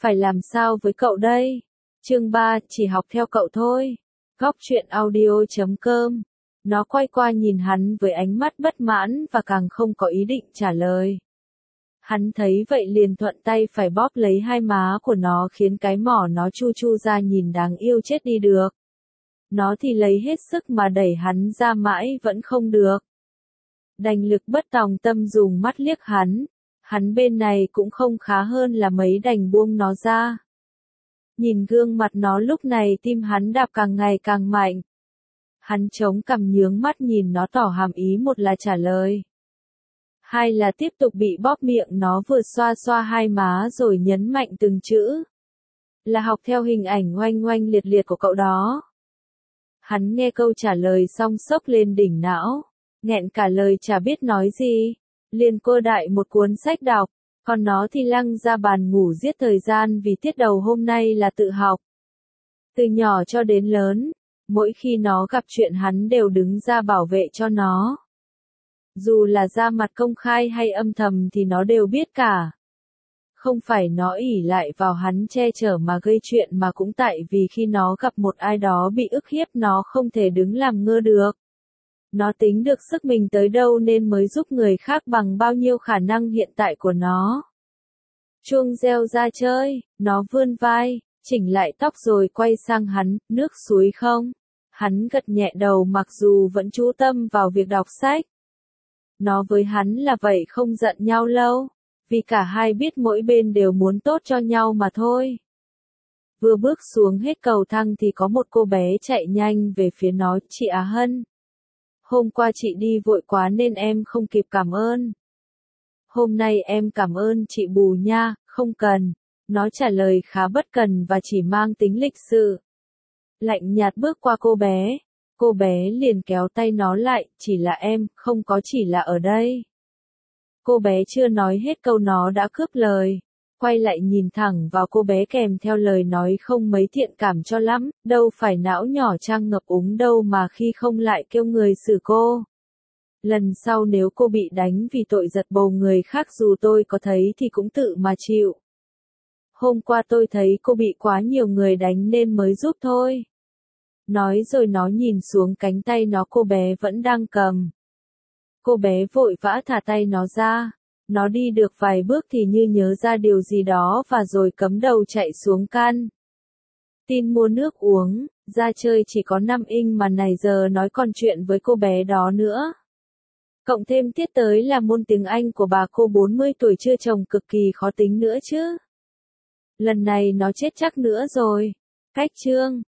Phải làm sao với cậu đây? Chương 3, chỉ học theo cậu thôi. Góc truyện audio.com. Nó quay qua nhìn hắn với ánh mắt bất mãn và càng không có ý định trả lời. Hắn thấy vậy liền thuận tay phải bóp lấy hai má của nó khiến cái mỏ nó chu chu ra nhìn đáng yêu chết đi được. Nó thì lấy hết sức mà đẩy hắn ra mãi vẫn không được. Đành lực bất tòng tâm dùng mắt liếc hắn bên này cũng không khá hơn là mấy đành buông nó ra. Nhìn gương mặt nó lúc này tim hắn đạp càng ngày càng mạnh. Hắn chống cằm nhướng mắt nhìn nó tỏ hàm ý một là trả lời. Hai là tiếp tục bị bóp miệng nó vừa xoa xoa hai má rồi nhấn mạnh từng chữ. Là học theo hình ảnh oanh oanh liệt liệt của cậu đó. Hắn nghe câu trả lời xong sốc lên đỉnh não, nghẹn cả lời chả biết nói gì, liền cô đại một cuốn sách đọc, còn nó thì lăng ra bàn ngủ giết thời gian vì tiết đầu hôm nay là tự học. Từ nhỏ cho đến lớn, mỗi khi nó gặp chuyện hắn đều đứng ra bảo vệ cho nó. Dù là ra mặt công khai hay âm thầm thì nó đều biết cả. Không phải nó ỷ lại vào hắn che chở mà gây chuyện mà cũng tại vì khi nó gặp một ai đó bị ức hiếp nó không thể đứng làm ngơ được. Nó tính được sức mình tới đâu nên mới giúp người khác bằng bao nhiêu khả năng hiện tại của nó. Chuông reo ra chơi, nó vươn vai, chỉnh lại tóc rồi quay sang hắn, nước suối không? Hắn gật nhẹ đầu mặc dù vẫn chú tâm vào việc đọc sách. Nó với hắn là vậy không giận nhau lâu, vì cả hai biết mỗi bên đều muốn tốt cho nhau mà thôi. Vừa bước xuống hết cầu thang thì có một cô bé chạy nhanh về phía nó, chị Á Hân. Hôm qua chị đi vội quá nên em không kịp cảm ơn. Hôm nay em cảm ơn chị bù nha, không cần. Nó trả lời khá bất cần và chỉ mang tính lịch sự. Lạnh nhạt bước qua cô bé liền kéo tay nó lại, chỉ là em, không có chỉ là ở đây. Cô bé chưa nói hết câu nó đã cướp lời, quay lại nhìn thẳng vào cô bé kèm theo lời nói không mấy thiện cảm cho lắm, đâu phải não nhỏ trang ngập úng đâu mà khi không lại kêu người xử cô. Lần sau nếu cô bị đánh vì tội giật bầu người khác dù tôi có thấy thì cũng tự mà chịu. Hôm qua tôi thấy cô bị quá nhiều người đánh nên mới giúp thôi. Nói rồi nó nhìn xuống cánh tay cô bé vẫn đang cầm. Cô bé vội vã thả tay nó ra. Nó đi được vài bước thì như nhớ ra điều gì đó và rồi cắm đầu chạy xuống căn tin mua nước uống, ra chơi chỉ có 5 inch mà này giờ nói còn chuyện với cô bé đó nữa. Cộng thêm tiết tới là môn tiếng Anh của bà cô 40 tuổi chưa chồng cực kỳ khó tính nữa chứ. Lần này nó chết chắc nữa rồi. Cách chương